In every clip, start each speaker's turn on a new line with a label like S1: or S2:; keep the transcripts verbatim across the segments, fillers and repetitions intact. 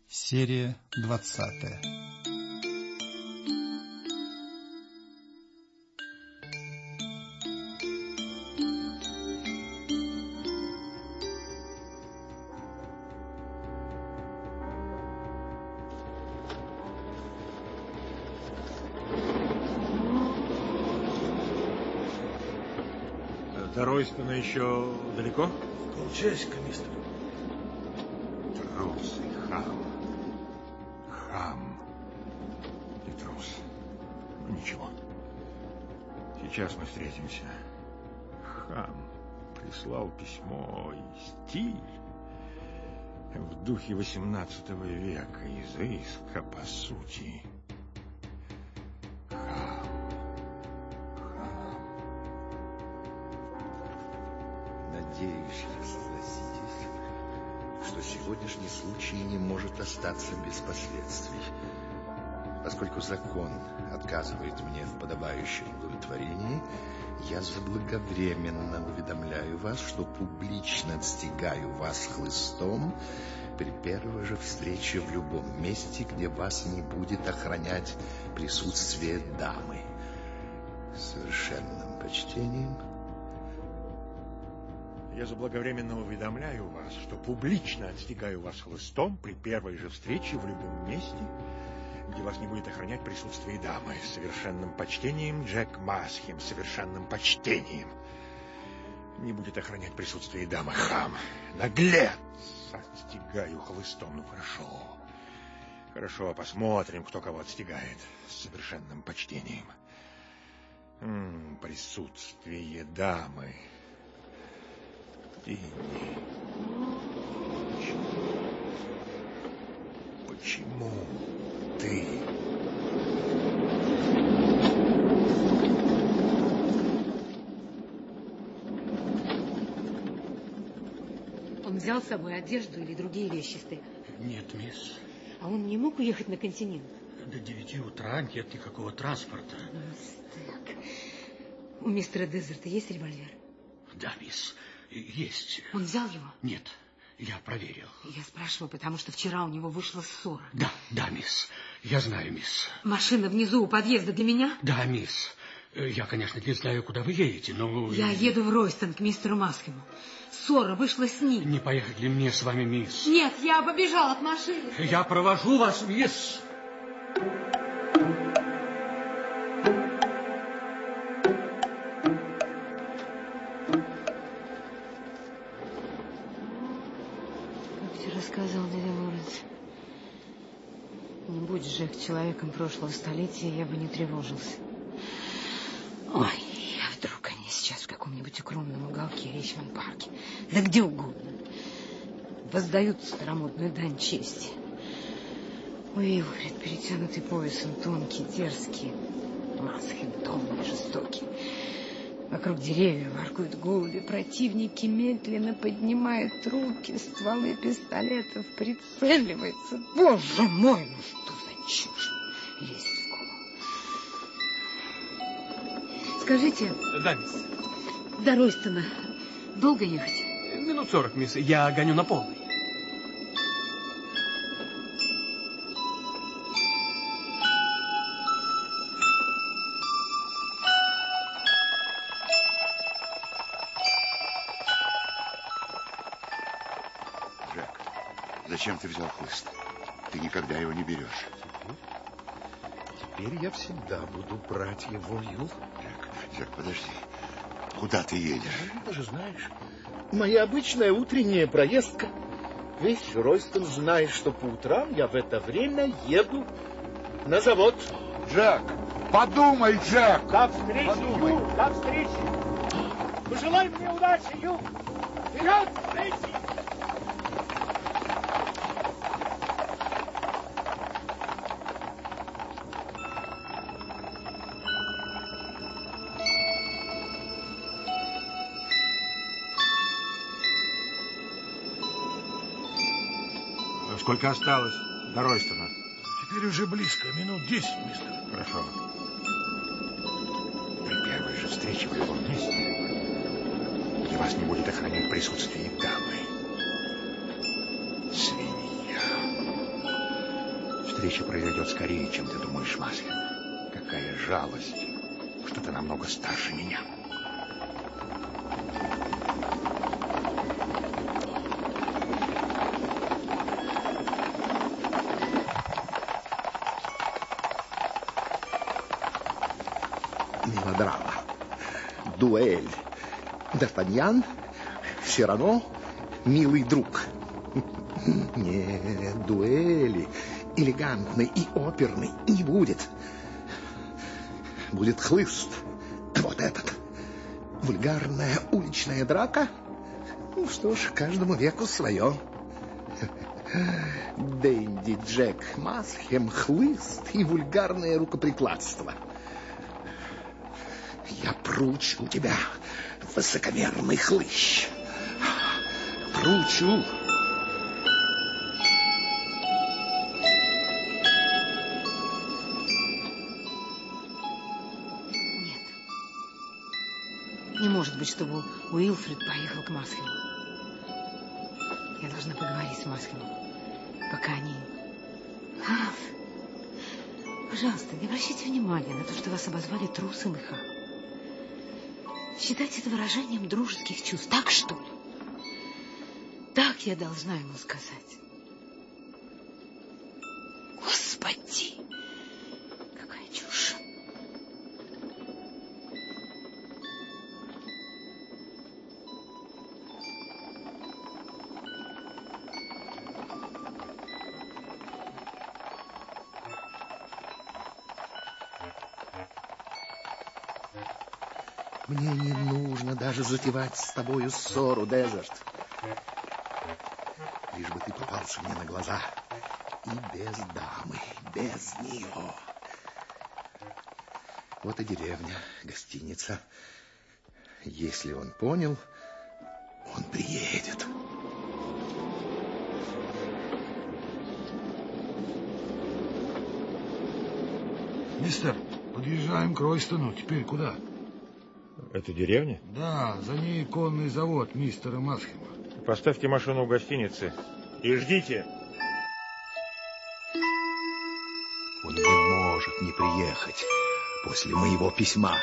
S1: Серия двадцатая.
S2: До Ройстона еще далеко?
S3: Полчасика, мистер.
S2: Трус и хам. Хам и трус. Ну, ничего. Сейчас мы встретимся. Хам прислал письмо и стиль в духе восемнадцатого века, изыска по сути.
S4: Надеюсь, вы согласитесь, что сегодняшний случай не может остаться без последствий, поскольку закон отказывает мне в подобающем удовлетворении. Я заблаговременно уведомляю вас, что публично отстигаю вас хлыстом при первой же встрече в любом месте, где вас не будет охранять присутствие дамы. С совершенным почтением.
S2: Я заблаговременно уведомляю вас, что публично отстигаю вас хлыстом при первой же встрече в любом месте, где вас не будет охранять присутствие дамы. С совершенным почтением, Джек Масхем. С совершенным почтением. Не будет охранять присутствие дамы. Хам. Наглец. Отстигаю хлыстом. Ну, хорошо. Хорошо, посмотрим, кто кого отстигает. С совершенным почтением. М-м, присутствие дамы. И почему? Почему ты?
S5: Он взял с собой одежду или другие вещи, Стек?
S3: Нет, мисс.
S5: А он не мог уехать на континент?
S3: До девяти утра нет никакого транспорта.
S5: Стек, у мистера Дезерта есть револьвер?
S3: Да, мисс. Есть.
S5: Он взял его?
S3: Нет, я проверил.
S5: Я спрашиваю, потому что вчера у него вышла ссора.
S3: Да, да, мисс. Я знаю, мисс.
S5: Машина внизу у подъезда для меня?
S3: Да, мисс. Я, конечно, не знаю, куда вы едете, но...
S5: Я еду в Ройстон к мистеру Масхему. Ссора вышла с ним.
S3: Не поехать ли мне с вами, мисс?
S5: Нет, я побежал от машины.
S3: Я провожу вас, мисс.
S5: Сказал дядя Лоренс. Не будь Джек человеком прошлого столетия, я бы не тревожился. Ой, а вдруг они сейчас в каком-нибудь укромном уголке Ричмонд-парке, да где угодно, воздают старомодную дань чести. Уилфред, перетянутый поясом, тонкий, дерзкий, Масхем томный, жестокий. Вокруг деревьев воркуют голуби, противники медленно поднимают руки, стволы пистолетов прицеливаются. Боже мой, ну что за чушь лезет в голову. Скажите...
S6: Да, мисс.
S5: До Ройстона долго ехать?
S6: Минут сорок, мисс. Я гоню на полный.
S4: Зачем ты взял хлыст? Ты никогда его не берешь. Теперь я всегда буду брать его, Ю. Джек, Джек, подожди. Куда ты едешь?
S7: Ты же знаешь. Моя обычная утренняя проездка. Весь Ройстон знает, что по утрам я в это время еду на завод.
S8: Джек, подумай, Джек!
S7: До встречи,
S8: подумай.
S7: Ю, до встречи. Пожелай мне удачи, Ю. Вперед, встречи!
S2: Сколько осталось до Ройстона?
S3: Теперь уже близко, минут десять, мистер.
S2: Хорошо. При первой же встрече в любом месте, где вас не будет охранять присутствие дамы. Свинья. встреча произойдет скорее, чем ты думаешь, Масхем. Какая жалость, что ты намного старше меня.
S4: Мелодрама. Дуэль. Д'Артаньян, Сирано, милый друг. Нет, дуэли элегантной и оперной не будет. Будет хлыст. Вот этот. Вульгарная уличная драка. Ну что ж, каждому веку свое. Дэнди Джек Масхем, хлыст и вульгарное рукоприкладство. Я проучу тебя, высокомерный хлыщ. Проучу.
S5: Нет. Не может быть, чтобы Уилфред поехал к Масхему. Я должна поговорить с Масхемом, пока они... Граф, пожалуйста, не обращайте внимания на то, что вас обозвали трусом и хамом. Считайте это выражением дружеских чувств. Так, что ли? Так я должна ему сказать. Господи! Какая чушь!
S4: Мне не нужно даже затевать с тобою ссору, Дезерт. Лишь бы ты попался мне на глаза. И без дамы, без нее. Вот и деревня, гостиница. Если он понял, он приедет.
S8: Мистер, подъезжаем к Ройстону. Теперь куда?
S2: Это деревня?
S8: Да, за ней конный завод мистера Масхема.
S2: Поставьте машину в гостинице и ждите.
S4: Он не может не приехать после моего письма.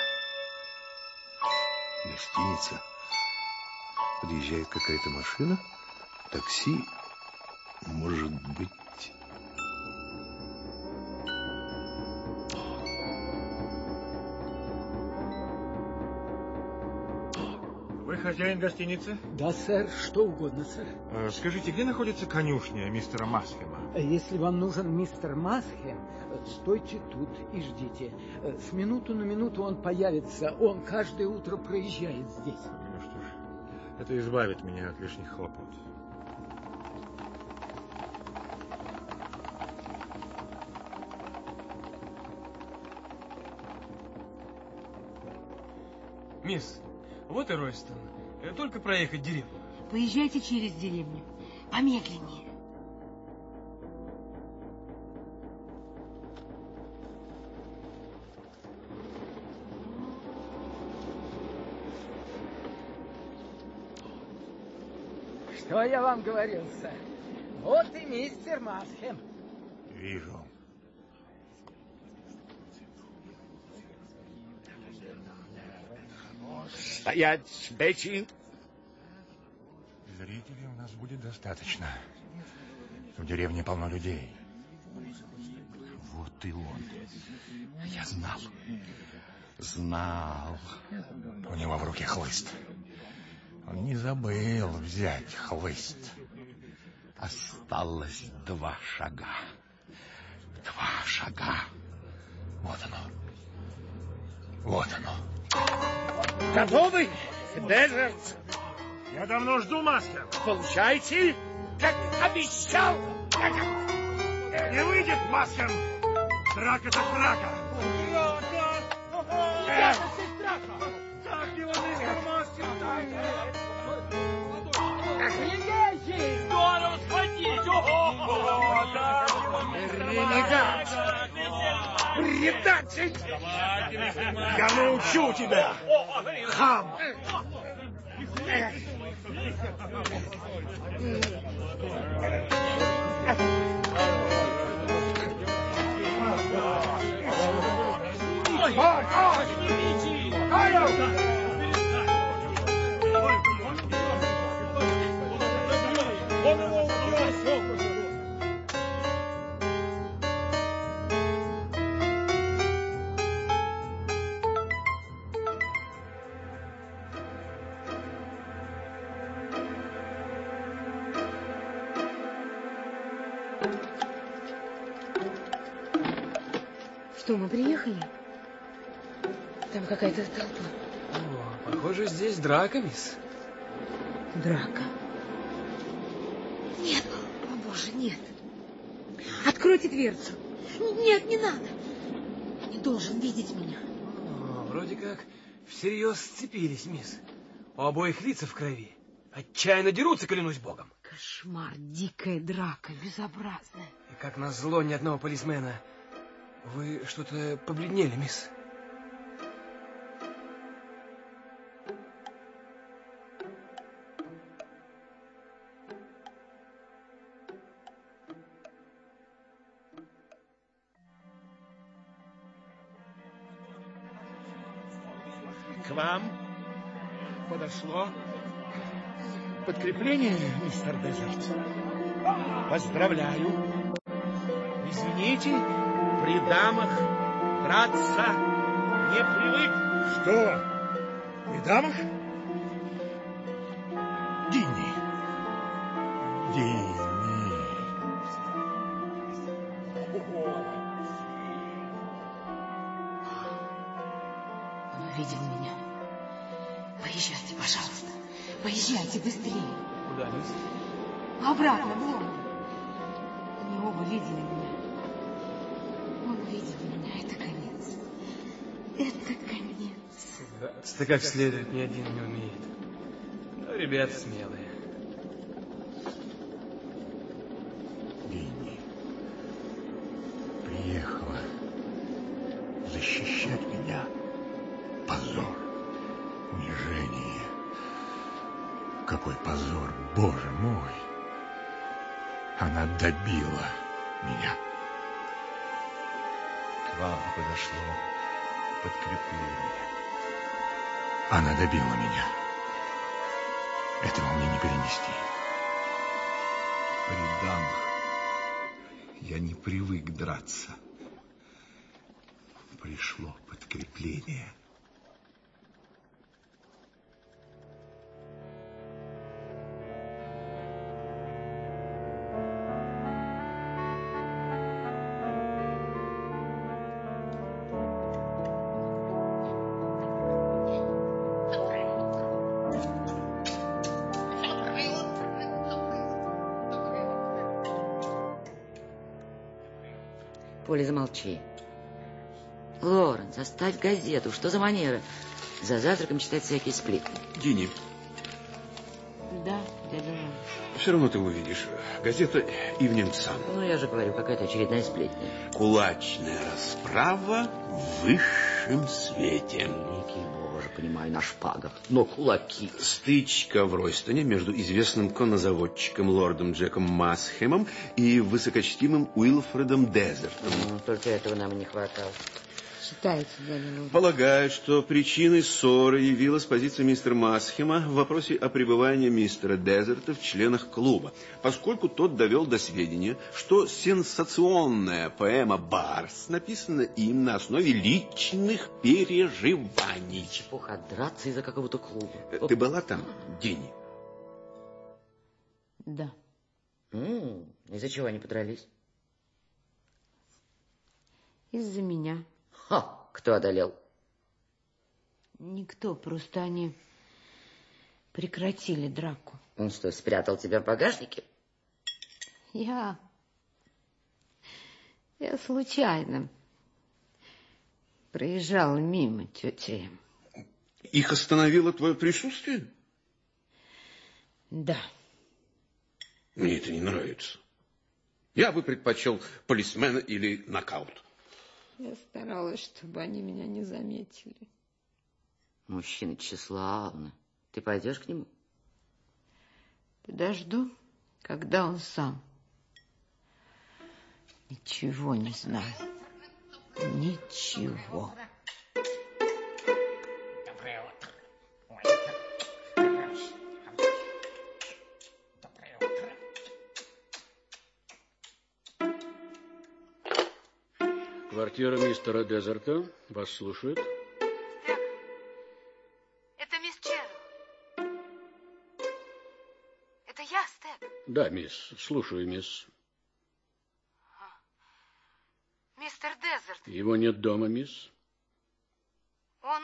S4: Гостиница. Подъезжает какая-то машина. Такси. Может быть...
S2: Вы хозяин гостиницы?
S9: Да, сэр, что угодно, сэр.
S2: Э, скажите, где находится конюшня мистера Масхема?
S9: Если вам нужен мистер Масхем, стойте тут и ждите. С минуту на минуту он появится. Он каждое утро проезжает здесь.
S2: Ну что ж, это избавит меня от лишних хлопот.
S6: Мисс, вот и Ройстон. Только проехать деревню.
S5: Поезжайте через деревню. Помедленнее.
S9: Что я вам говорил, сэр? Вот и мистер Масхем.
S2: Вижу.
S7: Стоять, Бетти.
S2: Зрителей у нас будет достаточно. В деревне полно людей.
S4: Вот и он. Я знал. Знал.
S2: У него в руке хлыст. Он не забыл взять хлыст.
S4: Осталось два шага. Два шага.
S2: Вот оно. Вот оно.
S7: Готовы, Дезерт?
S2: Я давно жду, Маскер.
S7: Получайте, как обещал.
S2: Не выйдет, Маскер. Драка так драка.
S7: Драка!
S2: Как его нынче, Маскер?
S3: Здорово схватить!
S7: Ренегат! Предатель!
S2: Я научу тебя, хам!
S5: Что, мы приехали? Там какая-то толпа.
S6: О, похоже, здесь драка, мисс.
S5: Драка? Нет, о боже, нет. Откройте дверцу. Нет, не надо. Не должен видеть меня.
S6: О, вроде как всерьез сцепились, мисс. У обоих лица в крови. Отчаянно дерутся, клянусь богом.
S5: Кошмар, дикая драка, безобразная.
S6: И как назло ни одного полисмена. Вы что-то побледнели, мисс.
S7: К вам подошло подкрепление, мистер Дезерт. Поздравляю. Извините, при дамах драться не привык.
S2: Что? При дамах? Динни. Динни.
S5: Он увидел меня. Поезжайте, пожалуйста. Поезжайте быстрее.
S6: Куда, мисс?
S5: Обратно, в Лондон. Они оба видели меня. Он видел меня. Это конец. Это конец.
S6: Драться как следует ни один не умеет. Но ребята смелые.
S2: Динни приехала защищать меня. Позор, унижение. Какой позор, боже мой. Она добила меня.
S4: К вам подошло подкрепление.
S2: Она добила меня. Этого мне не перенести.
S4: При дамах я не привык драться. Пришло подкрепление.
S10: Поля, замолчи. Лоренс, оставь газету. Что за манера? За завтраком читать всякие сплетни.
S3: Динни.
S5: Да, дядя Жан.
S3: Все равно ты увидишь. Газета Evening Sun.
S10: Ну, я же говорю, какая-то очередная сплетня.
S3: Кулачная расправа в высшем свете.
S10: Великий Боже, понимаю, на шпагах. Но кулаки.
S3: Стычка в Ройстоне между известным коннозаводчиком лордом Джеком Масхемом и высокочтимым Уилфредом Дезертом.
S10: Ну, только этого нам и не хватало.
S5: Считается, дядя Лоренс.
S3: Полагают, что причиной ссоры явилась позиция мистера Масхема в вопросе о пребывании мистера Дезерта в членах клуба, поскольку тот довел до сведения, что сенсационная поэма «Барс» написана им на основе личных переживаний.
S10: Чепуха, драться из-за какого-то клуба.
S3: Ты была там, Динни?
S5: Да.
S10: М-м, из-за чего они подрались?
S5: Из-за меня.
S10: Ха, кто одолел?
S5: Никто, просто они прекратили драку.
S10: Он что, спрятал тебя в багажнике?
S5: Я... Я случайно проезжала мимо тети.
S3: Их остановило твое присутствие?
S5: Да.
S3: Мне это не нравится. Я бы предпочел полисмена или нокаут.
S5: Я старалась, чтобы они меня не заметили.
S10: Мужчина тщеславный. Ты пойдешь к нему?
S5: Подожду, когда он сам. Ничего не знаю. Ничего.
S11: Доброе Квартира мистера Дезерта. Вас слушают.
S5: Стек, это мисс Черл. Это я, Стек.
S11: Да, мисс. Слушаю, мисс.
S5: Мистер Дезерт.
S11: Его нет дома, мисс.
S5: Он...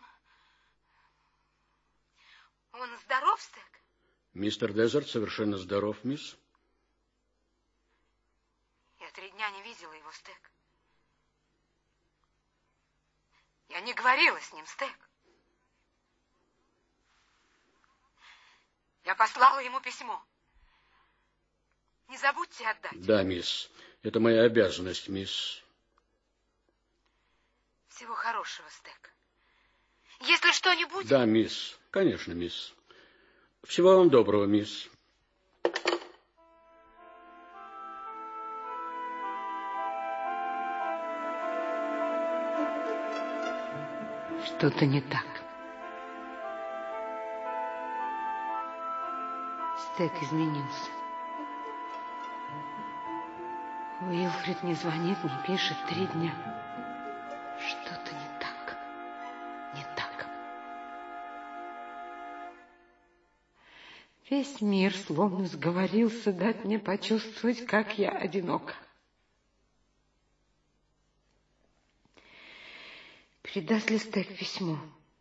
S5: Он здоров, Стек?
S11: Мистер Дезерт совершенно здоров, мисс.
S5: Я три дня не видела его, Стек. Я не говорила с ним, Стек. Я послала ему письмо. Не забудьте отдать.
S11: Да, мисс. Это моя обязанность, мисс.
S5: Всего хорошего, Стек. Если что-нибудь...
S11: Да, мисс. Конечно, мисс. Всего вам доброго, мисс.
S5: Что-то не так. Стек изменился. Уилфрид не звонит, не пишет три дня. Что-то не так. Не так. Весь мир словно сговорился дать мне почувствовать, как я одинока. Передаст ли Стек письмо?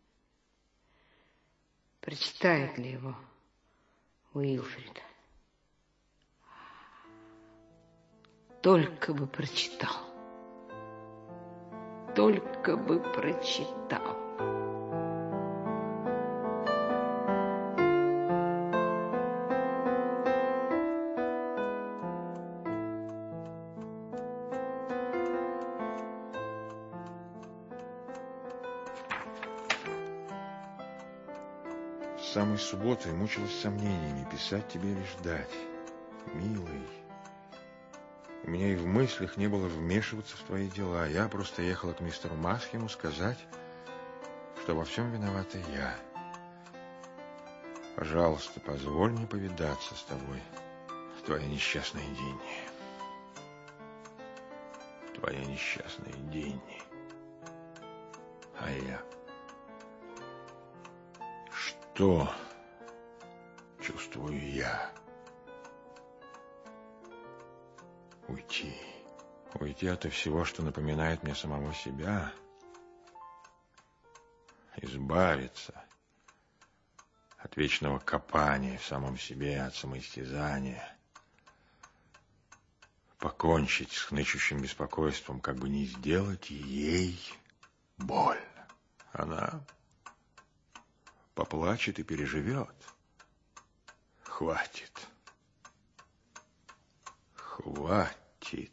S5: Прочитает ли его Уилфрид? Только бы прочитал. Только бы прочитал.
S2: С самой субботы мучилась сомнениями, писать тебе или ждать. Милый, у меня и в мыслях не было вмешиваться в твои дела. Я просто ехала к мистеру Масхему сказать, что во всем виновата я. Пожалуйста, позволь мне повидаться с тобой, твоя несчастная Динни. Твоя несчастная Динни. А я... Что чувствую я? Уйти. Уйти от всего, что напоминает мне самого себя. Избавиться от вечного копания в самом себе, от самоистязания. Покончить с хнычущим беспокойством, как бы не сделать ей боль. Она... поплачет и переживет. Хватит. Хватит.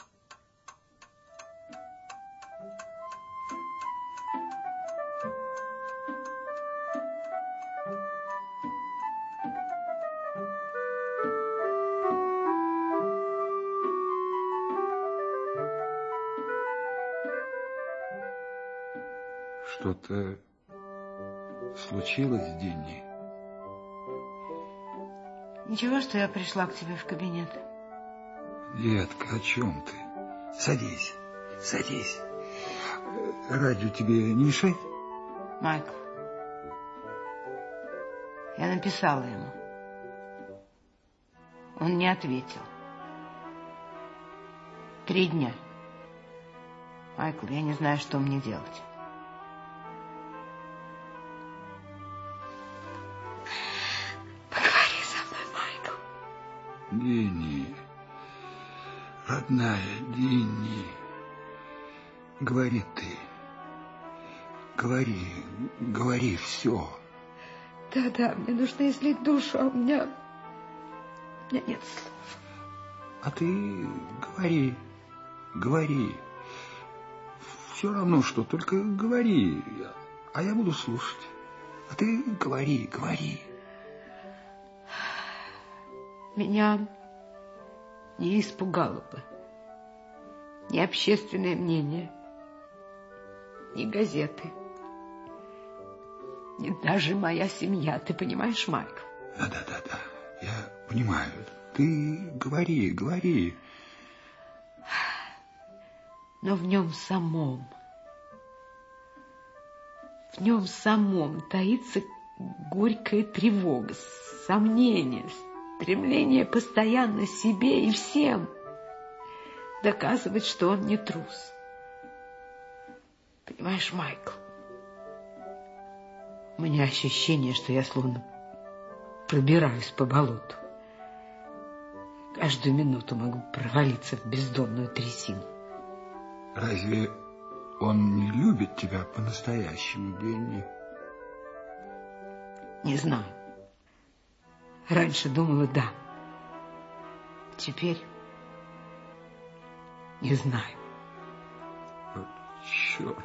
S8: Что-то случилось, Динни?
S5: Ничего, что я пришла к тебе в кабинет.
S8: Детка, о чем ты? Садись, садись. Радио тебе не мешает?
S5: Майкл, я написала ему. Он не ответил. Три дня. Майкл, я не знаю, что мне делать. Поговори со мной, Майкл.
S8: Динни, родная Динни, говори ты. Говори, говори все.
S5: Да-да, мне нужно излить душу, а у меня... У меня нет слов.
S8: А ты говори, говори. Все равно что, только говори, а я буду слушать. А ты говори, говори.
S5: Меня не испугало бы ни общественное мнение, ни газеты, ни даже моя семья. Ты понимаешь, Майкл?
S8: Да-да-да, я понимаю. Ты говори, говори.
S5: но в нем самом, в нем самом таится горькая тревога, сомнение, стремление постоянно себе и всем доказывать, что он не трус. Понимаешь, Майкл, у меня ощущение, что я словно пробираюсь по болоту. Каждую минуту могу провалиться в бездонную трясину.
S8: Разве он не любит тебя по-настоящему, Денни?
S5: Не знаю. Раньше думала, да. Теперь не знаю.
S8: Вот черт.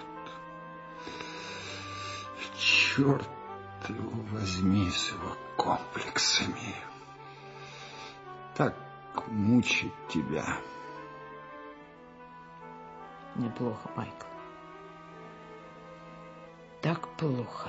S8: Черт его возьми с его комплексами. Так мучит тебя.
S5: Неплохо, Майкл. Так плохо.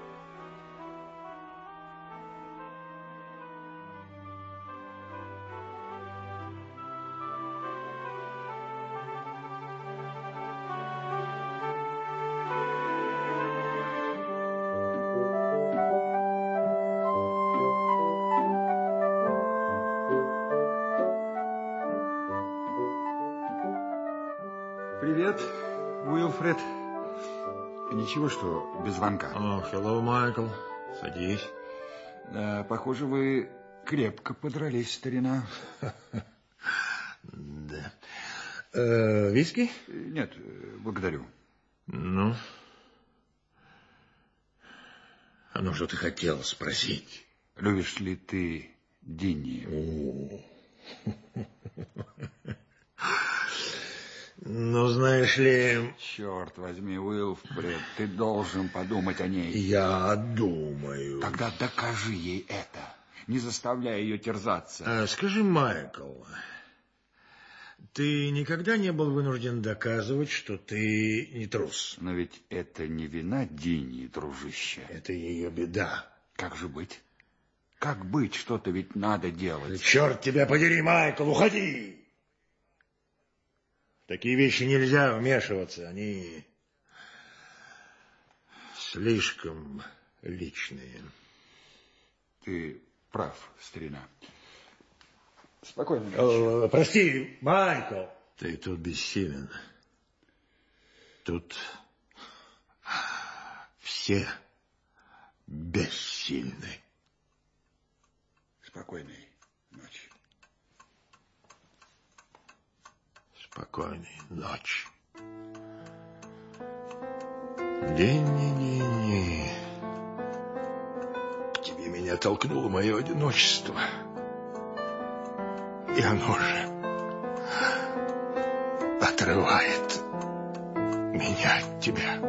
S8: Привет, Уилфред. Ничего, что без звонка?
S2: О, hello, Майкл. Садись.
S8: Да, похоже, вы крепко подрались, старина.
S2: Да. Э, виски?
S8: Нет, благодарю.
S2: Ну? А ну, что ты хотел спросить?
S8: Любишь ли ты Динни?
S2: Ну, знаешь ли...
S8: Черт возьми, Уилфред, ты должен подумать о ней.
S2: Я думаю.
S8: Тогда докажи ей это. Не заставляй ее терзаться.
S2: А, скажи, Майкл, ты никогда не был вынужден доказывать, что ты не трус?
S8: Но ведь это не вина Динни, дружище.
S2: Это ее беда.
S8: Как же быть? Как быть? Что-то ведь надо делать.
S2: Черт тебя подери, Майкл, уходи! В такие вещи нельзя вмешиваться, они слишком личные.
S8: Ты прав, старина. Спокойно.
S2: О, прости, Майкл. Ты тут бессилен. Тут все бессильны.
S8: Спокойной ночи.
S2: Спокойной ночи. Динни-динни. К тебе меня толкнуло мое одиночество. И оно же отрывает меня от тебя.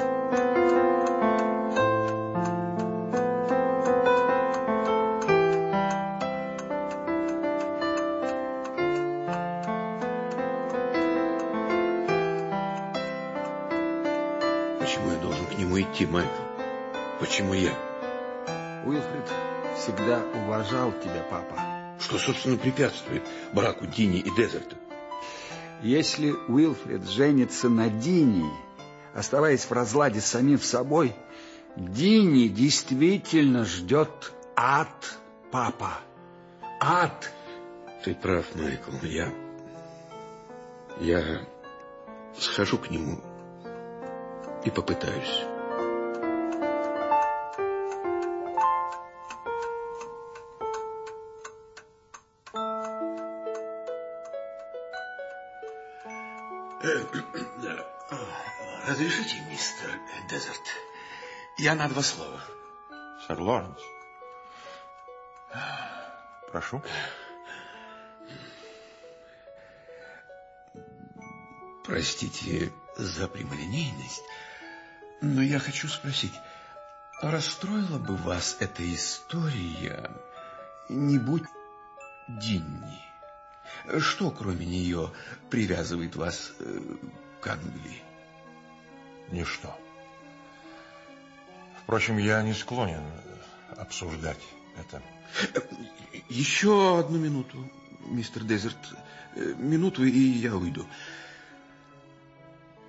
S3: Почему я должен к нему идти, Майкл? Почему я?
S8: Уилфред всегда уважал тебя, папа.
S3: Что, собственно, препятствует браку Динни и Дезерта?
S8: Если Уилфред женится на Динни, оставаясь в разладе с самим собой, Динни действительно ждет ад, папа. Ад.
S3: Ты прав, Майкл. Я... Я схожу к нему и попытаюсь. Разрешите, мистер Дезерт? Я на два слова.
S2: Сэр Лоренс. Прошу.
S3: Простите за прямолинейность, но я хочу спросить, расстроила бы вас эта история, не будь Динни? Что, кроме нее, привязывает вас к Англии?
S2: Ничто. Впрочем, я не склонен обсуждать это.
S3: Еще одну минуту, мистер Дезерт. Минуту, и я уйду.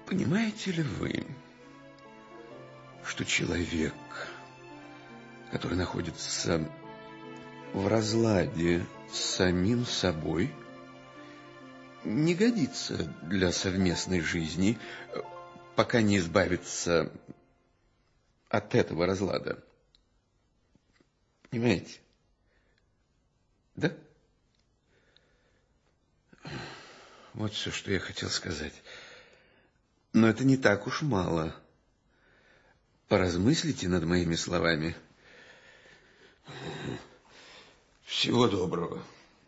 S3: Понимаете ли вы, что человек, который находится в разладе с самим собой, не годится для совместной жизни, пока не избавится от этого разлада? Понимаете? Да? Вот все, что я хотел сказать. Но это не так уж мало. Поразмыслите над моими словами. Всего доброго.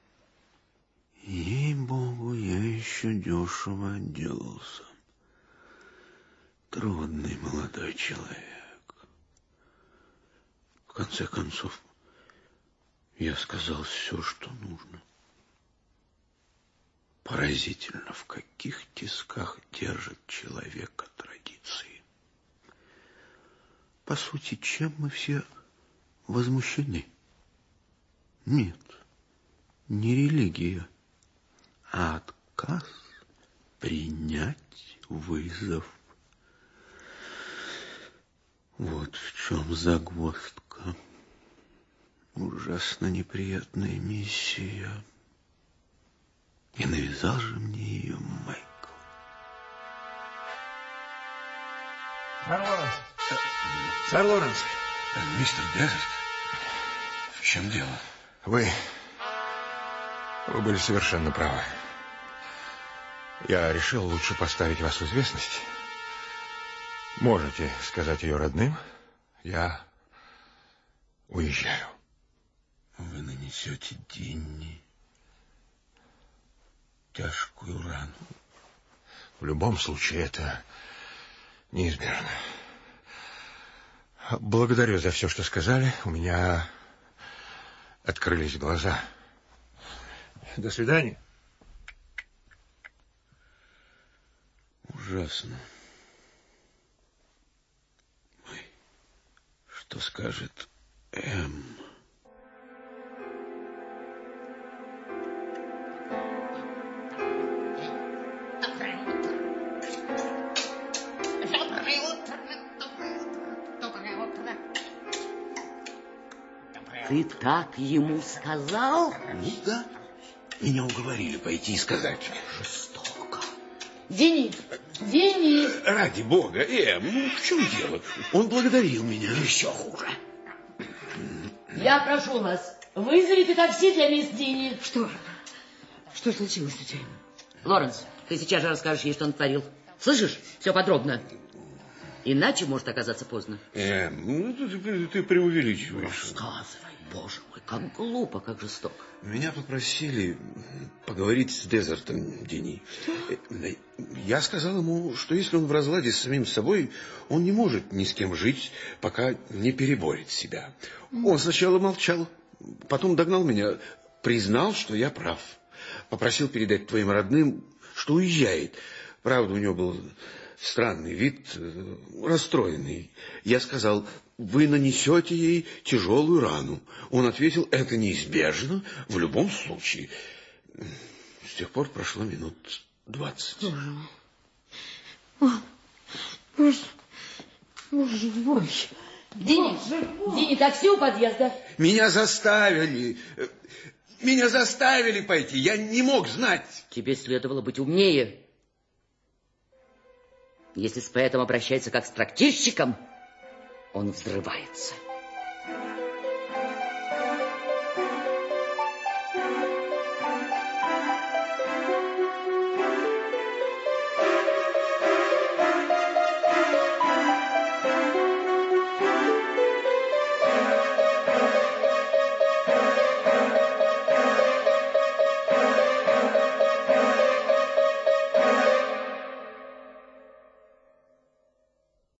S3: Ей-богу, я еще дешево отделался. Трудный молодой человек. В конце концов, я сказал все, что нужно. Поразительно, в каких тисках держит человека традиции. По сути, чем мы все возмущены? Нет, не религия, а отказ принять вызов. Вот в чем загвоздка. Ужасно неприятная миссия. И навязал же мне ее Майкл.
S2: Сэр Лоренс! Сэр Лоренс!
S3: Мистер Дезерт, в чем дело?
S2: Вы... Вы были совершенно правы. Я решил лучше поставить вас в известность. Можете сказать ее родным. Я уезжаю.
S3: Вы нанесете Динни тяжкую рану.
S2: В любом случае, это неизбежно. Благодарю за все, что сказали. У меня открылись глаза. До свидания.
S3: Ужасно. Ой, что скажет Эм?
S10: Ты так ему сказал?
S3: Ну да. Меня уговорили пойти и сказать.
S10: Жестоко. Дени, Дени.
S3: Ради бога, Эм, ну в чем дело? Он благодарил меня.
S10: Еще хуже. Я прошу вас, вызовите такси для мисс Дини.
S5: Что? Что случилось у тебя?
S10: Лоренс, ты сейчас же расскажешь ей, что он творил. Слышишь? Все подробно. Иначе может оказаться поздно.
S3: Эм, ну ты, ты, ты преувеличиваешь.
S10: Рассказывай, боже мой, как глупо, как жестоко.
S3: Меня попросили поговорить с Дезертом, Дени. Я сказал ему, что если он в разладе с самим собой, он не может ни с кем жить, пока не переборет себя. Он сначала молчал, потом догнал меня, признал, что я прав. Попросил передать твоим родным, что уезжает. Правда, у него был странный вид, расстроенный. Я сказал: вы нанесете ей тяжелую рану. Он ответил: это неизбежно в любом случае. С тех пор прошло минут двадцать.
S5: Боже мой. Боже, боже мой.
S10: Дини, Дини, такси у подъезда.
S3: Меня заставили. Меня заставили пойти. Я не мог знать.
S10: Тебе следовало быть умнее. Если с поэтом обращается как с трактирщиком, он взрывается.